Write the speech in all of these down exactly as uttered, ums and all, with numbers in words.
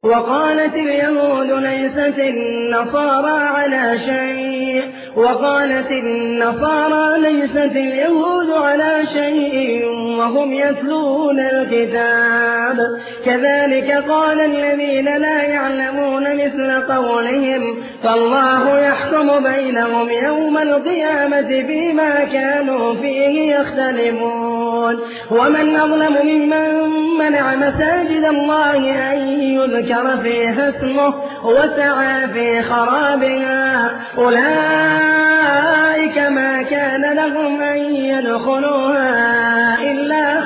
وقالت اليهود ليست النصارى على شيء وقالت النصارى ليست اليهود على شيء وهم يتلون الكتاب كذلك قال الذين لا يعلمون مثل قولهم فالله يحكم بينهم يوم القيامة فيما كانوا فيه يختلفون ومن أظلم ممن منع مساجد الله أن يذكر فيها اسمه وسعى في خرابها أولئك ما كان لهم أن يدخلوها إلا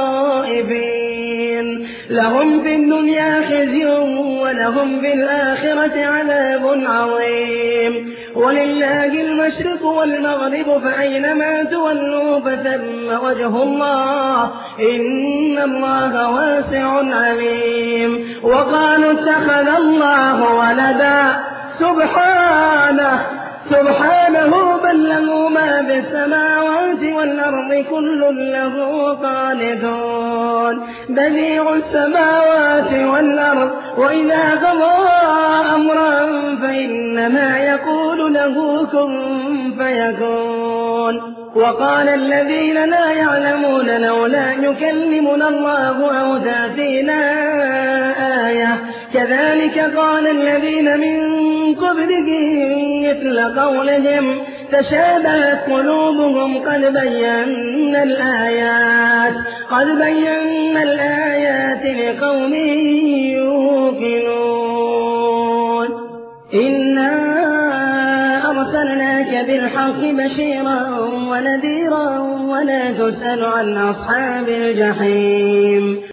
خائبين لهم في الدنيا خزي ولهم في الآخرة عذاب عظيم ولله المشرق والمغرب فأينما تولوا فثم وجه الله إن الله واسع عليم وقالوا اتخذ الله ولدا سبحانه سبحانه بل له ما في السماوات والأرض كل له قانتون بديع السماوات والأرض وإذا قضى أمرا فإنما يقول له كن فيكون وقال الذين لا يعلمون لولا يكلمنا الله أو تأتينا آية كذلك قال الذين من قبلهم مثل قولهم تشابهت قلوبهم قد بينا الآيات قد بينا الآيات لقوم يوقنون إنا أرسلناك بالحق بشيرا ونذيرا ولا تسأل عن أصحاب الجحيم